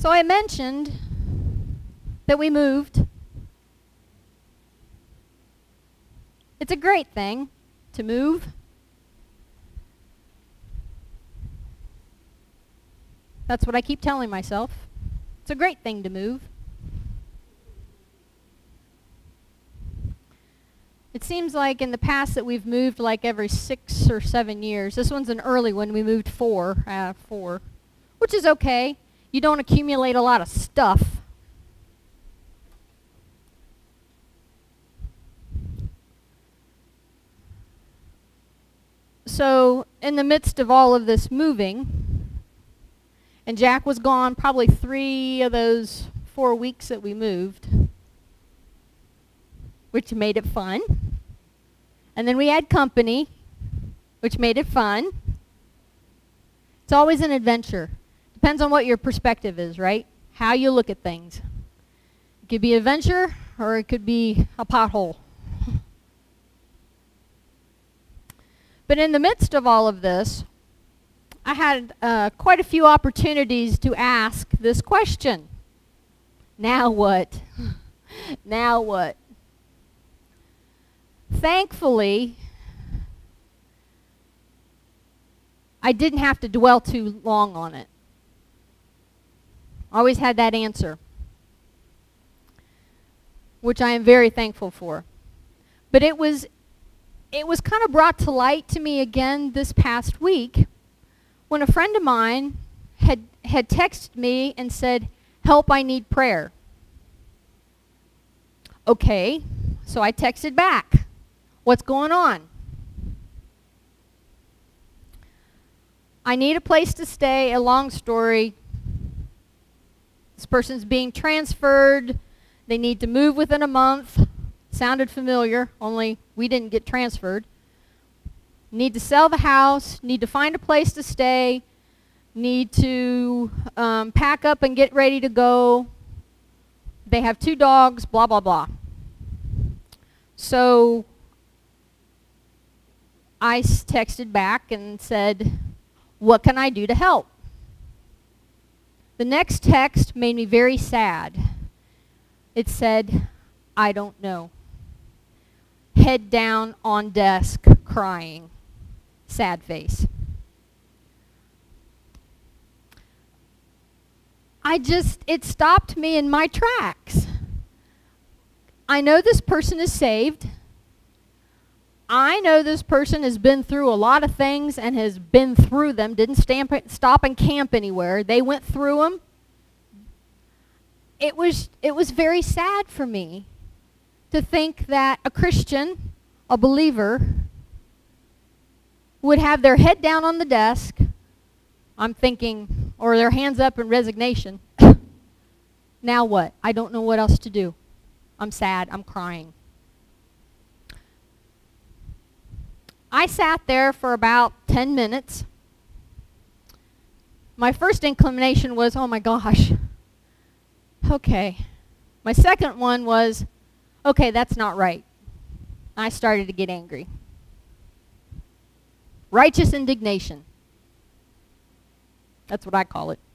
So I mentioned that we moved. It's a great thing to move. That's what I keep telling myself. It's a great thing to move. It seems like in the past that we've moved like every 6 or 7 years. This one's an early one. We moved four, which is okay. You don't accumulate a lot of stuff. So in the midst of all of this moving, and Jack was gone probably 3 of those 4 weeks that we moved, which made it fun. And then we had company, which made it fun. It's always an adventure. Depends on what your perspective is, right? How you look at things. It could be an adventure, or it could be a pothole. But in the midst of all of this, I had quite a few opportunities to ask this question. Now what? Now what? Thankfully, I didn't have to dwell too long on it. I always had that answer, which I am very thankful for. But it was kind of brought to light to me again this past week when a friend of mine had texted me and said, "Help, I need prayer." Okay, so I texted back. What's going on? I need a place to stay. A long story. This person's being transferred. They need to move within a month. Sounded familiar, only we didn't get transferred. Need to sell the house. Need to find a place to stay. Need to pack up and get ready to go. They have 2 dogs, blah, blah, blah. So I texted back and said, "What can I do to help?" The next text made me very sad. It said, "I don't know." Head down on desk, crying. Sad face. It stopped me in my tracks. I know this person is saved. I know this person has been through a lot of things and has been through them, didn't stop and camp anywhere. They went through them. It was very sad for me to think that a Christian, a believer, would have their head down on the desk, I'm thinking, or their hands up in resignation. Now what? I don't know what else to do. I'm sad. I'm crying. I sat there for about 10 minutes. My first inclination was, oh my gosh. Okay. My second one was, okay, that's not right. I started to get angry. Righteous indignation. That's what I call it.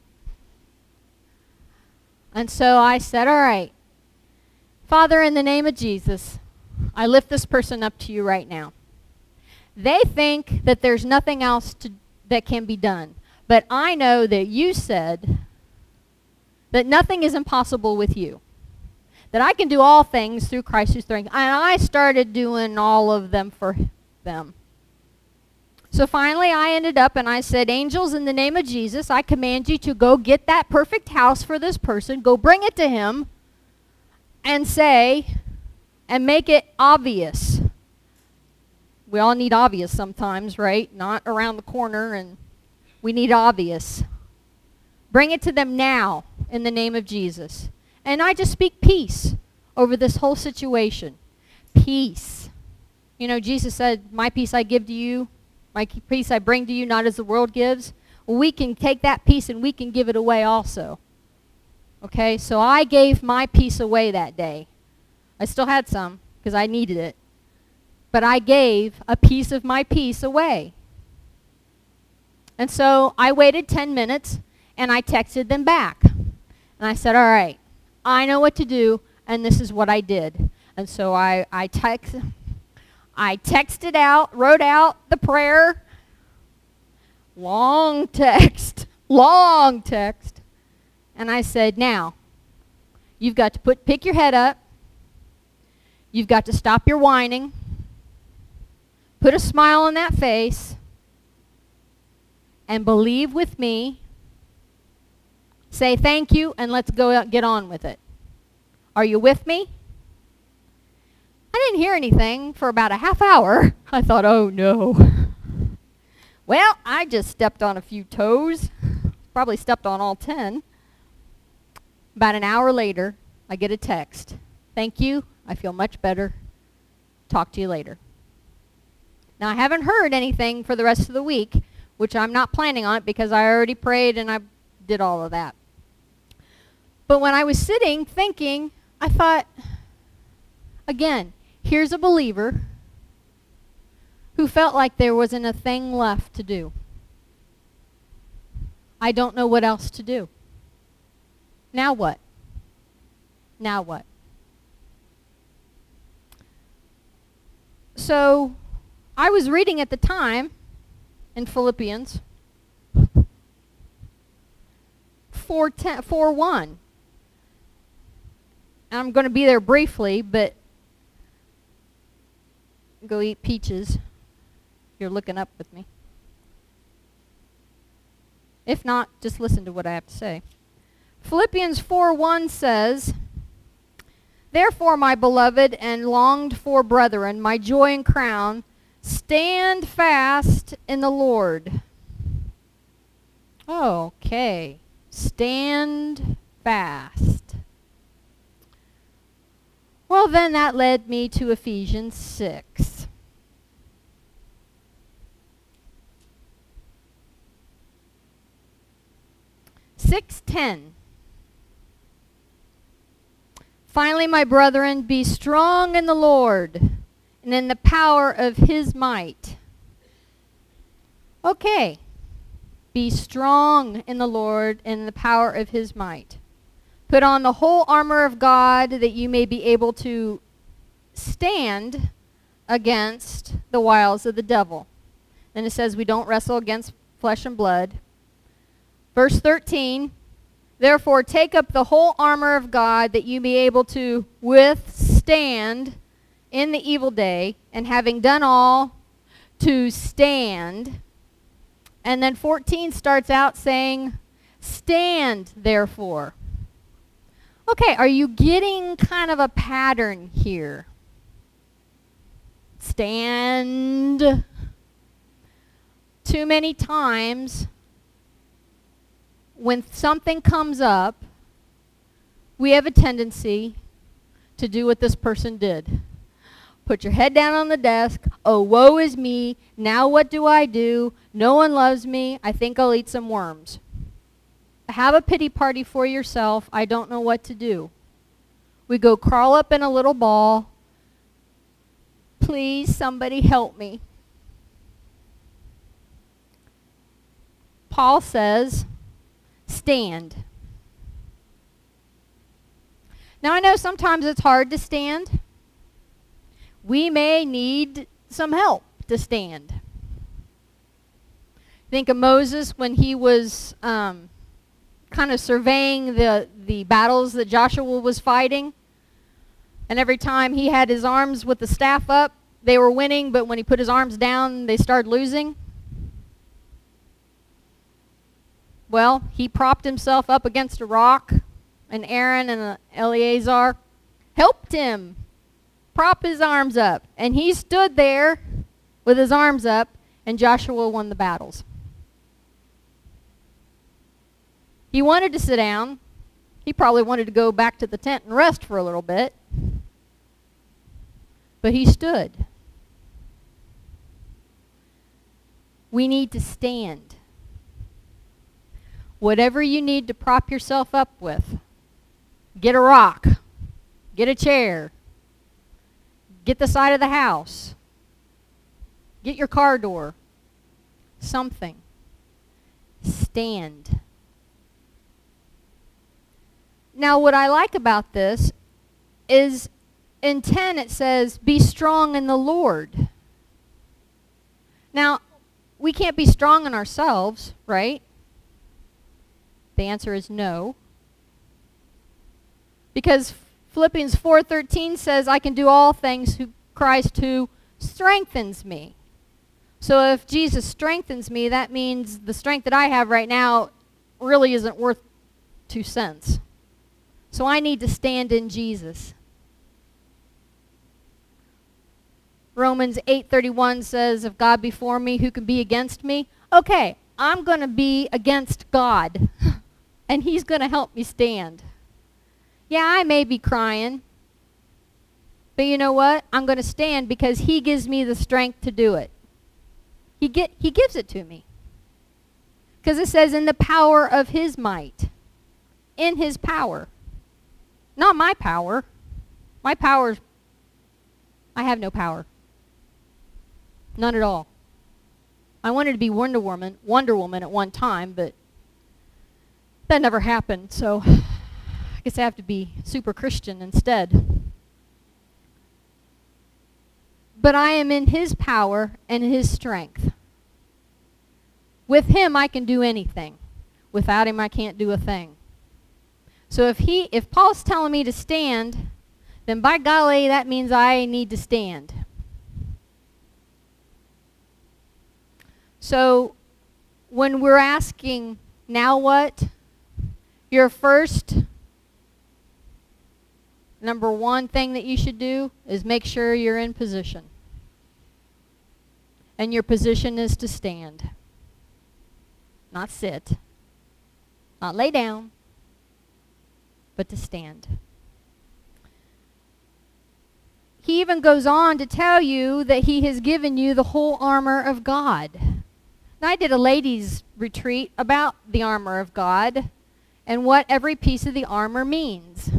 And so I said, all right, Father, in the name of Jesus, I lift this person up to you right now. They think that there's nothing else that can be done. But I know that you said that nothing is impossible with you. That I can do all things through Christ who strengthens. And I started doing all of them for them. So finally I ended up and I said, angels, in the name of Jesus, I command you to go get that perfect house for this person. Go bring it to him and say, and make it obvious. We all need obvious sometimes, right? Not around the corner, and we need obvious. Bring it to them now in the name of Jesus. And I just speak peace over this whole situation. Peace. You know, Jesus said, my peace I give to you. My peace I bring to you, not as the world gives. Well, we can take that peace and we can give it away also. Okay, so I gave my peace away that day. I still had some because I needed it. But I gave a piece of my peace away. And so I waited 10 minutes and I texted them back. And I said, all right, I know what to do, and this is what I did. And so I texted out, wrote out the prayer. Long text. And I said, now, you've got to pick your head up. You've got to stop your whining. Put a smile on that face. And believe with me. Say thank you, and let's go out, get on with it. Are you with me? I didn't hear anything for about a half hour. I thought, oh no. Well, I just stepped on a few toes. Probably stepped on all 10. About an hour later, I get a text. Thank you. I feel much better. Talk to you later. Now, I haven't heard anything for the rest of the week, which I'm not planning on it because I already prayed and I did all of that. But when I was sitting thinking, I thought, again, here's a believer who felt like there wasn't a thing left to do. I don't know what else to do. Now what? Now what? So I was reading at the time in Philippians 4:1. I'm going to be there briefly, but go eat peaches. You're looking up with me. If not, just listen to what I have to say. Philippians 4:1 says, therefore, my beloved and longed for brethren, my joy and crown, stand fast in the Lord. Okay. Stand fast. Well, then that led me to Ephesians 6. Finally, my brethren, be strong in the Lord and in the power of his might. Okay. Be strong in the Lord and in the power of his might. Put on the whole armor of God that you may be able to stand against the wiles of the devil. Then it says we don't wrestle against flesh and blood. Verse 13, therefore take up the whole armor of God that you may be able to withstand in the evil day, and having done all, to stand. And then 14 starts out saying, stand therefore. Okay, are you getting kind of a pattern here? Stand. Too many times, when something comes up, we have a tendency to do what this person did. Put your head down on the desk. Oh, woe is me. Now what do I do? No one loves me. I think I'll eat some worms. Have a pity party for yourself. I don't know what to do. We go crawl up in a little ball. Please, somebody help me. Paul says, stand. Now, I know sometimes it's hard to stand. We may need some help to stand. Think of Moses when he was kind of surveying the battles that Joshua was fighting. And every time he had his arms with the staff up, they were winning, but when he put his arms down, they started losing. Well, he propped himself up against a rock, and Aaron and Eleazar helped him prop his arms up. And he stood there with his arms up, and Joshua won the battles. He wanted to sit down. He probably wanted to go back to the tent and rest for a little bit. But he stood. We need to stand. Whatever you need to prop yourself up with. Get a rock. Get a chair. Get the side of the house. Get your car door. Something. Stand. Now, what I like about this is in 10 it says, be strong in the Lord. Now, we can't be strong in ourselves, right? The answer is no. Because Philippians 4:13 says, I can do all things through Christ who strengthens me. So if Jesus strengthens me, that means the strength that I have right now really isn't worth 2 cents. So I need to stand in Jesus. Romans 8:31 says, if God be for me, who can be against me? Okay, I'm going to be against God, and he's going to help me stand. Yeah, I may be crying, but you know what? I'm going to stand because he gives me the strength to do it. He gives it to me. Because it says in the power of his might. In his power. Not my power. My power, I have no power. None at all. I wanted to be Wonder Woman at one time, but that never happened, so I guess I have to be super Christian instead. But I am in his power and his strength. With him, I can do anything. Without him, I can't do a thing. So if Paul's telling me to stand, then by golly, that means I need to stand. So when we're asking, now what? Your first, number one thing that you should do is make sure you're in position. And your position is to stand. Not sit. Not lay down. But to stand. He even goes on to tell you that he has given you the whole armor of God. Now, I did a ladies' retreat about the armor of God and what every piece of the armor means.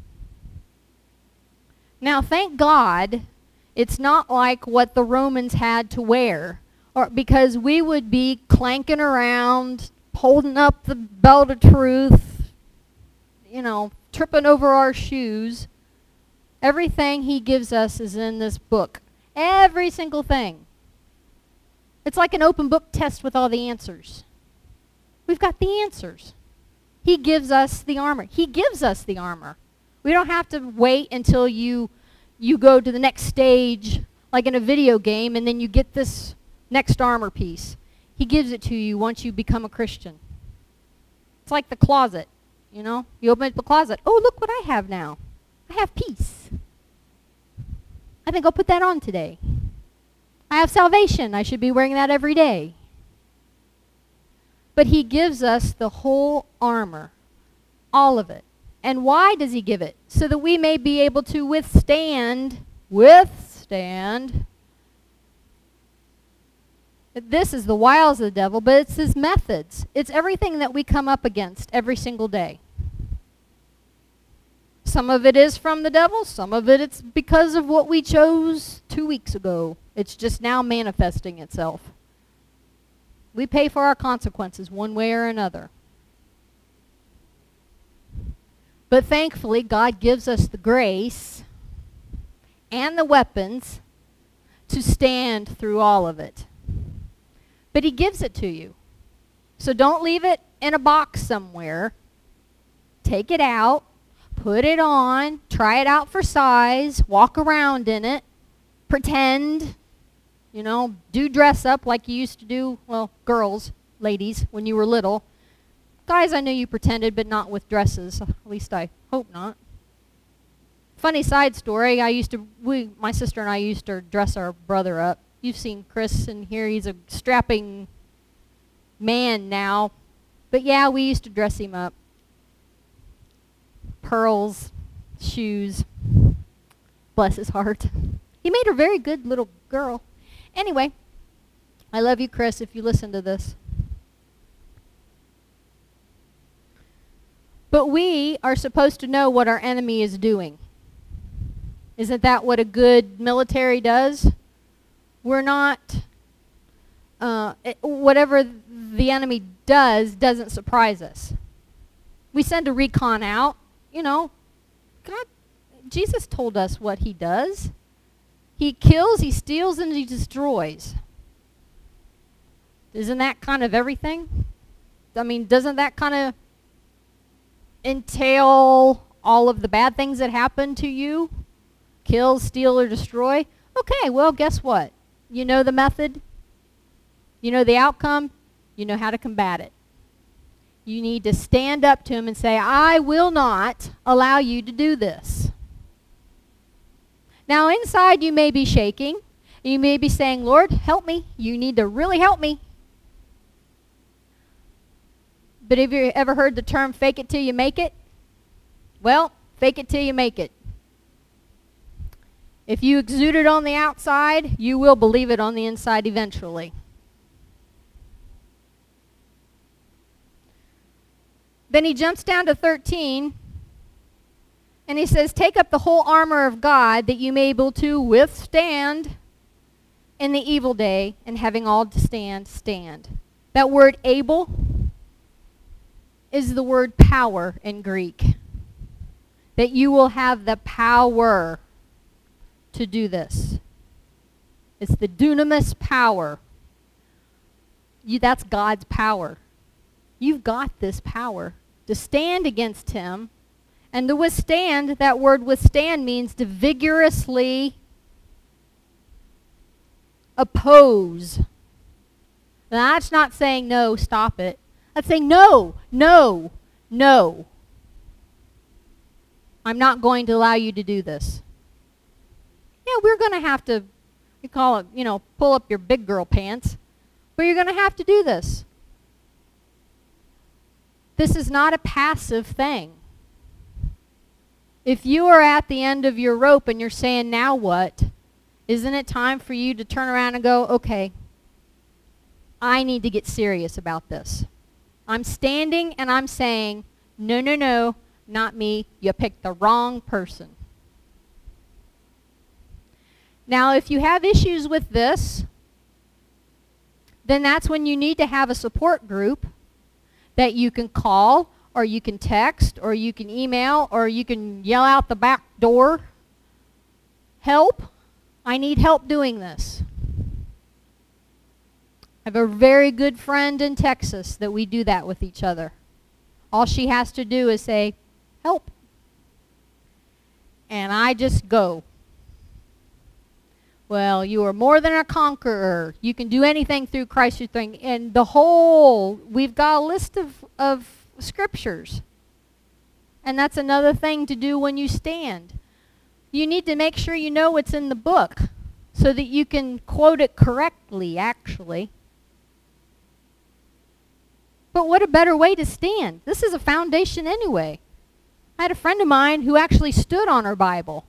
Now, thank God, it's not like what the Romans had to wear, or because we would be clanking around, holding up the belt of truth, you know, tripping over our shoes. Everything he gives us is in this book. Every single thing. It's like an open book test with all the answers. We've got the answers. He gives us the armor. He gives us the armor. We don't have to wait until you go to the next stage, like in a video game, and then you get this next armor piece. He gives it to you once you become a Christian. It's like the closet, you know? You open up the closet. Oh, look what I have now. I have peace. I think I'll put that on today. I have salvation. I should be wearing that every day. But he gives us the whole armor. All of it. And why does he give it? So that we may be able to withstand. This is the wiles of the devil, but it's his methods. It's everything that we come up against every single day. Some of it is from the devil. Some of it it's because of what we chose 2 weeks ago. It's just now manifesting itself. We pay for our consequences one way or another. But thankfully, God gives us the grace and the weapons to stand through all of it. But he gives it to you. So don't leave it in a box somewhere. Take it out. Put it on, try it out for size, walk around in it, pretend, you know, do dress up like you used to do, well, girls, ladies, when you were little. Guys, I know you pretended, but not with dresses. At least I hope not. Funny side story, my sister and I used to dress our brother up. You've seen Chris in here, he's a strapping man now. But yeah, we used to dress him up. Pearls, shoes, bless his heart. He made her a very good little girl. Anyway, I love you, Chris, if you listen to this. But we are supposed to know what our enemy is doing. Isn't that what a good military does? We're not, whatever the enemy does doesn't surprise us. We send a recon out. God, Jesus told us what he does. He kills, he steals, and he destroys. Isn't that kind of everything? I mean, doesn't that kind of entail all of the bad things that happen to you? Kill, steal, or destroy? Okay, well, guess what? You know the method. You know the outcome. You know how to combat it. You need to stand up to him and say, I will not allow you to do this. Now, inside you may be shaking. You may be saying, Lord, help me. You need to really help me. But have you ever heard the term fake it till you make it? Well, fake it till you make it. If you exude it on the outside, you will believe it on the inside eventually. Then he jumps down to 13, and he says, take up the whole armor of God that you may be able to withstand in the evil day, and having all to stand, stand. That word able is the word power in Greek. That you will have the power to do this. It's the dunamis power. That's God's power. You've got this power to stand against him. And to withstand, that word withstand means to vigorously oppose. Now, that's not saying no, stop it. That's saying no, no, no. I'm not going to allow you to do this. Yeah, we're going to have to, we call it, pull up your big girl pants. But you're going to have to do this. This is not a passive thing. If you are at the end of your rope and you're saying, now what? Isn't it time for you to turn around and go, okay, I need to get serious about this. I'm standing and I'm saying, no, no, no, not me. You picked the wrong person. Now, if you have issues with this, then that's when you need to have a support group that you can call, or you can text, or you can email, or you can yell out the back door, help, I need help doing this. I have a very good friend in Texas that we do that with each other. All she has to do is say, help. And I just go. Well, you are more than a conqueror. You can do anything through Christ who strengthens. And we've got a list of scriptures. And that's another thing to do when you stand. You need to make sure you know what's in the book so that you can quote it correctly, actually. But what a better way to stand. This is a foundation anyway. I had a friend of mine who actually stood on her Bible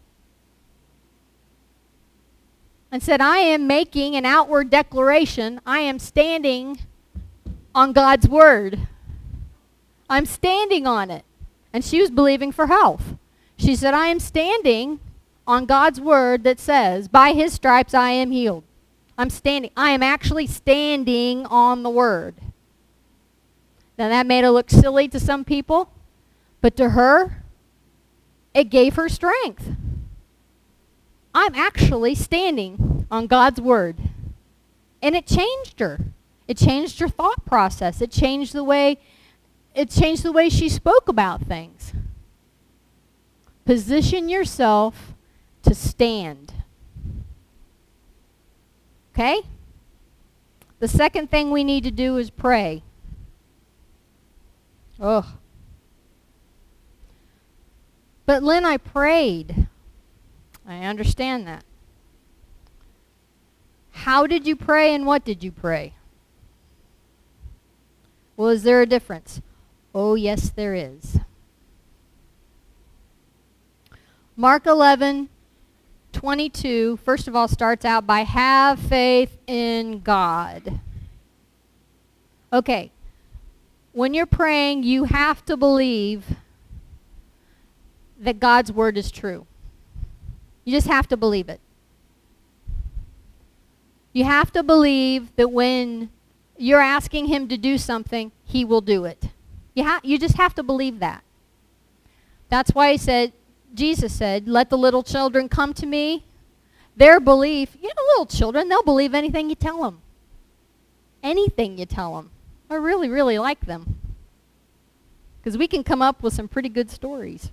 and said, I am making an outward declaration. I am standing on God's word. I'm standing on it. And she was believing for health. She said, I am standing on God's word that says, by his stripes I am healed. I'm standing. I am actually standing on the word. Now that made it look silly to some people, but to her, it gave her strength. I'm actually standing on God's word. And it changed her. It changed her thought process. It changed the way she spoke about things. Position yourself to stand. Okay? The second thing we need to do is pray. Ugh. But Lynn, I prayed. I understand that. How did you pray and what did you pray? Well, is there a difference? Oh, yes, there is. Mark 11:22, first of all, starts out by have faith in God. Okay. When you're praying, you have to believe that God's word is true. You just have to believe it. You have to believe that when you're asking him to do something, he will do it. You just have to believe that. That's why Jesus said, let the little children come to me. Their belief, little children, they'll believe anything you tell them. Anything you tell them. I really, really like them. Because we can come up with some pretty good stories.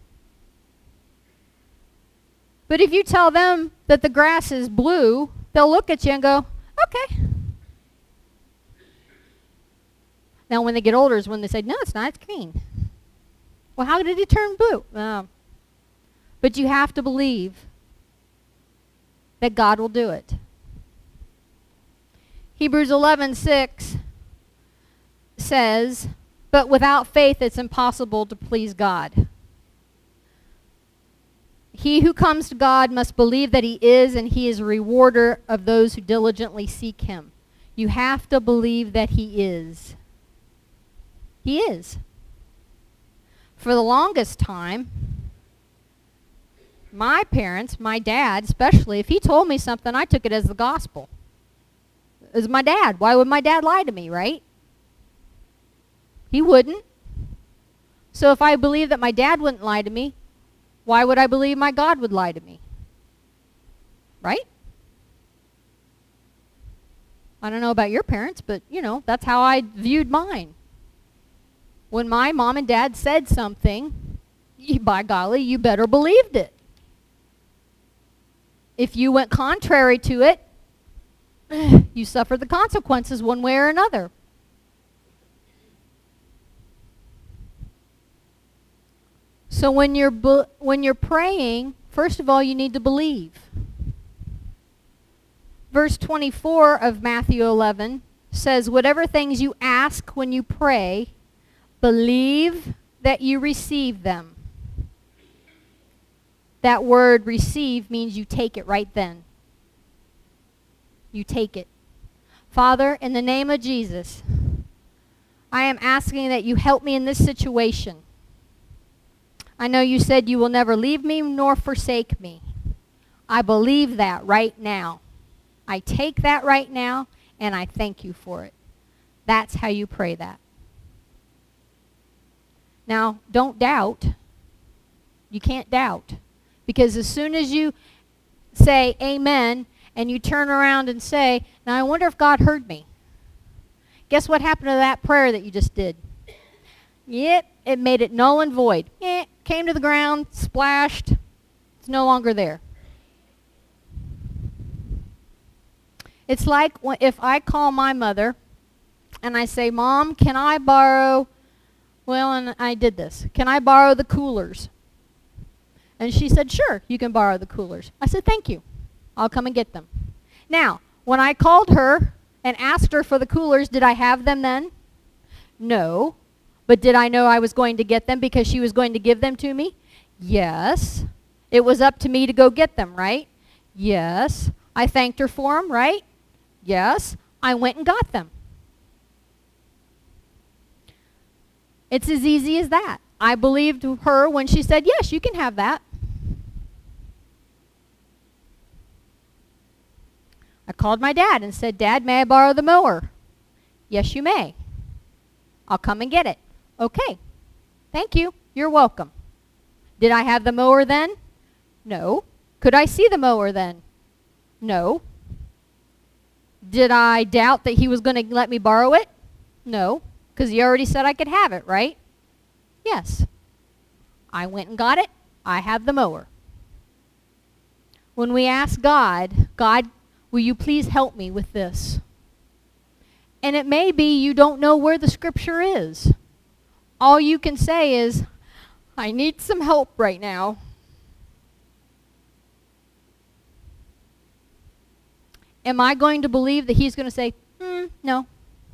But if you tell them that the grass is blue, they'll look at you and go, okay. Now when they get older is when they say, no, it's not, it's green. Well, how did it turn blue? But you have to believe that God will do it. Hebrews 11:6 says, but without faith it's impossible to please God. He who comes to God must believe that he is, and he is a rewarder of those who diligently seek him. You have to believe that he is. He is. For the longest time, my parents, my dad especially, if he told me something, I took it as the gospel. It was my dad. Why would my dad lie to me, right? He wouldn't. So if I believe that my dad wouldn't lie to me, why would I believe my God would lie to me? Right? I don't know about your parents, but, that's how I viewed mine. When my mom and dad said something, by golly, you better believed it. If you went contrary to it, you suffered the consequences one way or another. So when you're praying, first of all, you need to believe. Verse 24 of Matthew 11 says, whatever things you ask when you pray, believe that you receive them. That word receive means you take it right then. You take it. Father, in the name of Jesus, I am asking that you help me in this situation. I know you said you will never leave me nor forsake me. I believe that right now. I take that right now, and I thank you for it. That's how you pray that. Now, don't doubt. You can't doubt. Because as soon as you say amen, and you turn around and say, now I wonder if God heard me. Guess what happened to that prayer that you just did? Yep, it made it null and void. Came to the ground, splashed. It's no longer there. It's like if I call my mother and I say, Mom, can I borrow, and I did this, can I borrow the coolers? And she said, sure, you can borrow the coolers. I said, thank you. I'll come and get them. Now, when I called her and asked her for the coolers, did I have them then? No. But did I know I was going to get them because she was going to give them to me? Yes. It was up to me to go get them, right? Yes. I thanked her for them, right? Yes. I went and got them. It's as easy as that. I believed her when she said, yes, you can have that. I called my dad and said, Dad, may I borrow the mower? Yes, you may. I'll come and get it. Okay. Thank you. You're welcome. Did I have the mower then? No. Could I see the mower then? No. Did I doubt that he was going to let me borrow it? No. Because he already said I could have it, right? Yes. I went and got it. I have the mower. When we ask God, God, will you please help me with this? And it may be you don't know where the scripture is. All you can say is, I need some help right now. Am I going to believe that he's going to say, no?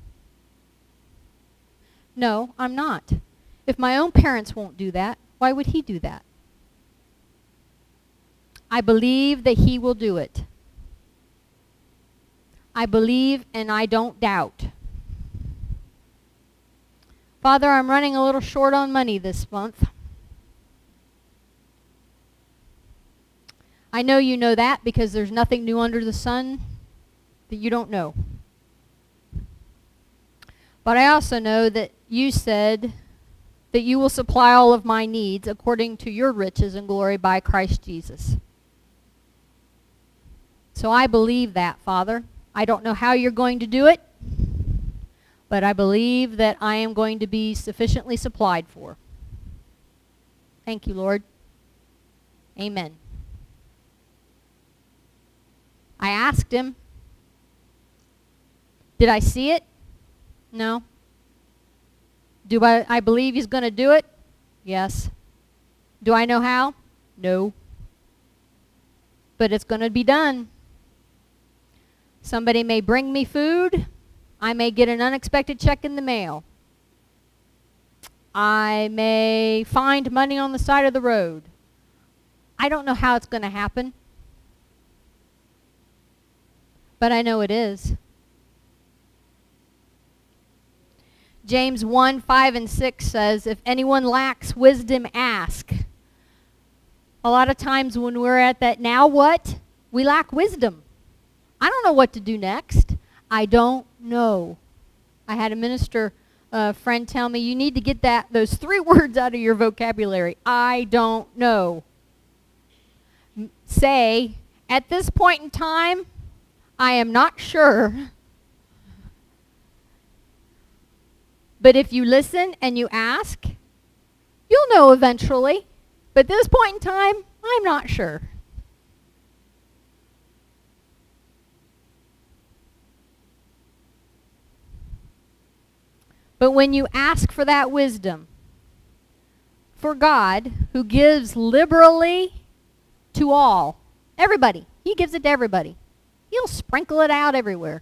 No, I'm not. If my own parents won't do that, why would he do that? I believe that he will do it. I believe and I don't doubt. Father, I'm running a little short on money this month. I know you know that because there's nothing new under the sun that you don't know. But I also know that you said that you will supply all of my needs according to your riches and glory by Christ Jesus. So I believe that, Father. I don't know how you're going to do it, but I believe that I am going to be sufficiently supplied for. Thank you, Lord. Amen. I asked him, did I see it? No. Do I believe he's going to do it? Yes. Do I know how? No. But it's going to be done. Somebody may bring me food. I may get an unexpected check in the mail. I may find money on the side of the road. I don't know how it's going to happen. But I know it is. James 1, 5, and 6 says, if anyone lacks wisdom, ask. A lot of times when we're at that now what? We lack wisdom. I don't know what to do next. I don't know. I had a minister friend tell me, you need to get those 3 words out of your vocabulary. I don't know. Say, at this point in time, I am not sure. But if you listen and you ask, you'll know eventually. But at this point in time, I'm not sure. But when you ask for that wisdom, for God, who gives liberally to all, everybody, he gives it to everybody. He'll sprinkle it out everywhere.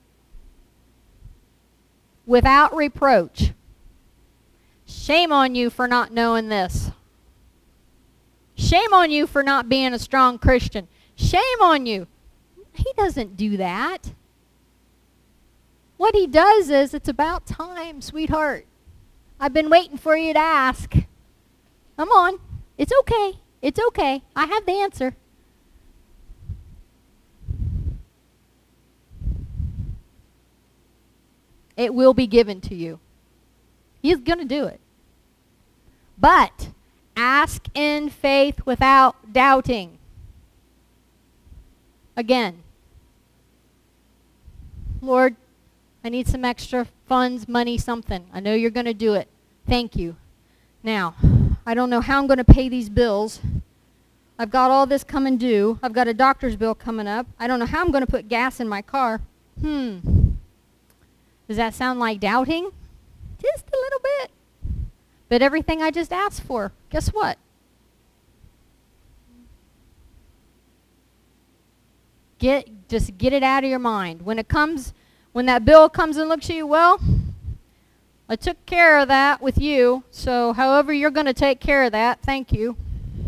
Without reproach. Shame on you for not knowing this. Shame on you for not being a strong Christian. Shame on you. He doesn't do that. What he does is, it's about time, sweetheart. I've been waiting for you to ask. Come on. It's okay. It's okay. I have the answer. It will be given to you. He's going to do it. But ask in faith without doubting. Again, Lord, I need some extra funds, money, something. I know you're going to do it. Thank you. Now, I don't know how I'm going to pay these bills. I've got all this coming due. I've got a doctor's bill coming up. I don't know how I'm going to put gas in my car. Does that sound like doubting? Just a little bit. But everything I just asked for, guess what? Just get it out of your mind. When that bill comes and looks at you, well, I took care of that with you, so however you're going to take care of that, thank you.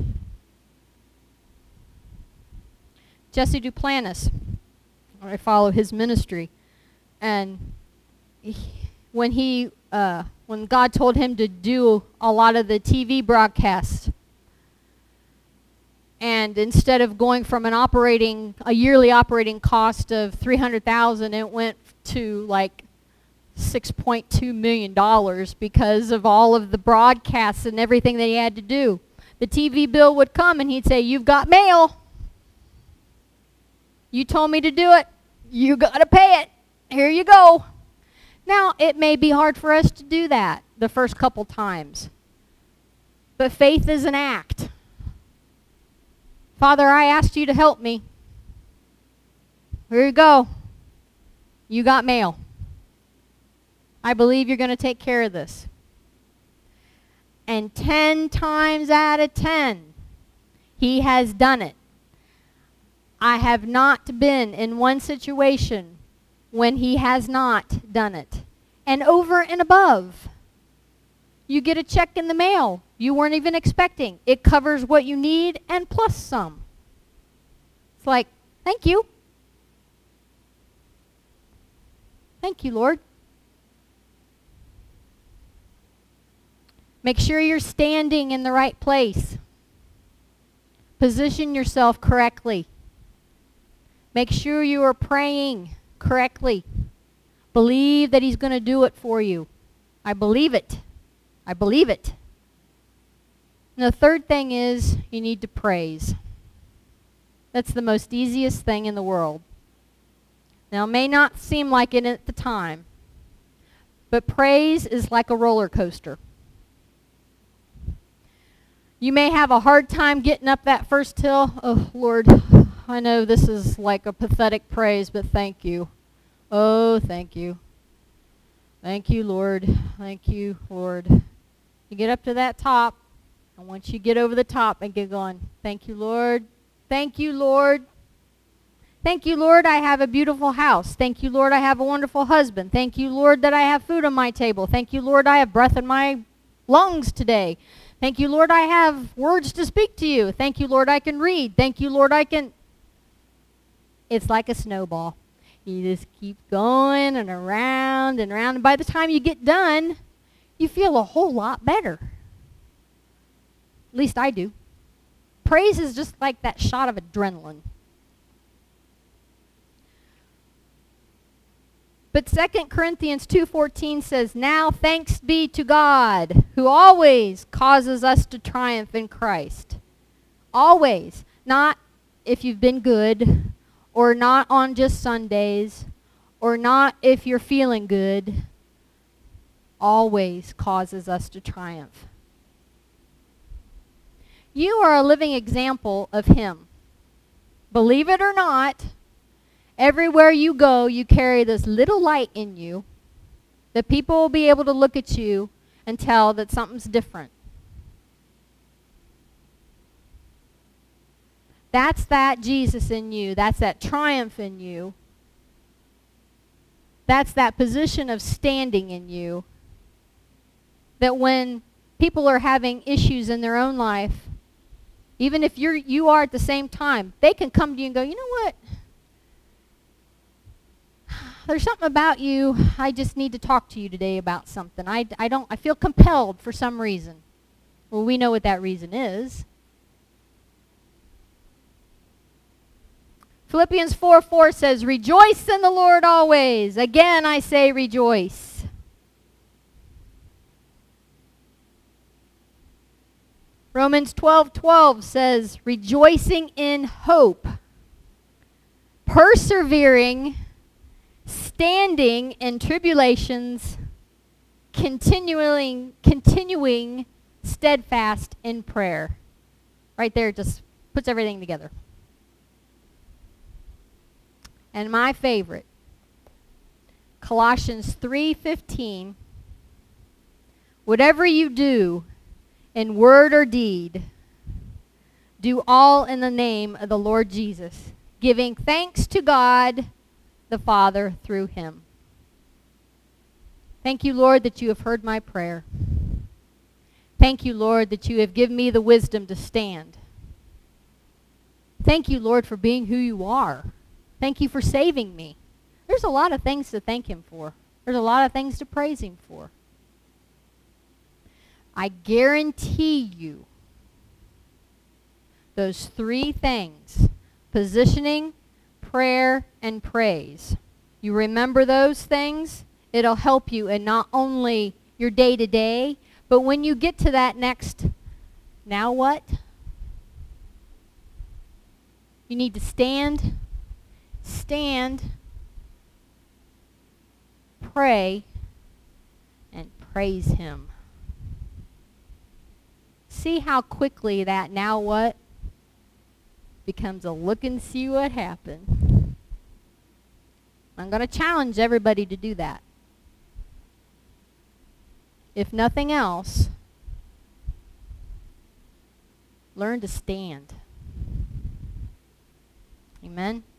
Jesse Duplantis, I follow his ministry, and when God told him to do a lot of the TV broadcasts, and instead of going from a yearly operating cost of $300,000, it went to like $6.2 million because of all of the broadcasts and everything that he had to do. The TV bill would come and he'd say, "You've got mail. You told me to do it. You got to pay it. Here you go." Now, it may be hard for us to do that the first couple times. But faith is an act. Father, I asked you to help me. Here you go. You got mail. I believe you're going to take care of this. And 10 times out of 10, he has done it. I have not been in one situation when he has not done it. And over and above, you get a check in the mail you weren't even expecting. It covers what you need and plus some. It's like, thank you. Thank you, Lord. Make sure you're standing in the right place. Position yourself correctly. Make sure you are praying correctly. Believe that he's going to do it for you. I believe it. I believe it. And the third thing is you need to praise. That's the most easiest thing in the world. Now, it may not seem like it at the time, but praise is like a roller coaster. You may have a hard time getting up that first hill. Oh, Lord, I know this is like a pathetic praise, but thank you. Oh, thank you. Thank you, Lord. Thank you, Lord. You get up to that top, and once you get over the top and get going, thank you, Lord. Thank you, Lord. Thank you, Lord, I have a beautiful house. Thank you, Lord, I have a wonderful husband. Thank you, Lord, that I have food on my table. Thank you, Lord, I have breath in my lungs today. Thank you, Lord, I have words to speak to you. Thank you, Lord, I can read. Thank you, Lord, I can... It's like a snowball. You just keep going and around and around. And by the time you get done, you feel a whole lot better. At least I do. Praise is just like that shot of adrenaline. But 2 Corinthians 2:14 says, now thanks be to God, who always causes us to triumph in Christ. Always. Not if you've been good, or not on just Sundays, or not if you're feeling good. Always causes us to triumph. You are a living example of Him. Believe it or not, everywhere you go, you carry this little light in you that people will be able to look at you and tell that something's different. That's that Jesus in you. That's that triumph in you. That's that position of standing in you. That when people are having issues in their own life, even if you are at the same time, they can come to you and go, you know what? There's something about you. I just need to talk to you today about something. I feel compelled for some reason. Well, we know what that reason is. Philippians 4:4 says, rejoice in the Lord always. Again, I say rejoice. Romans 12:12 says, rejoicing in hope, persevering, standing in tribulations, continuing steadfast in prayer. Right there just puts everything together. And my favorite, Colossians 3:15, whatever you do in word or deed, do all in the name of the Lord Jesus, giving thanks to God the Father through Him. Thank you, Lord, that you have heard my prayer. Thank you, Lord, that you have given me the wisdom to stand. Thank you, Lord, for being who you are. Thank you for saving me. There's a lot of things to thank Him for. There's a lot of things to praise Him for. I guarantee you those three things, positioning, prayer, and praise. You remember those things, it'll help you in not only your day-to-day, but when you get to that next, now what? You need to stand, pray, and praise Him. See how quickly that now what becomes a look and see what happened. I'm going to challenge everybody to do that. If nothing else, learn to stand. Amen.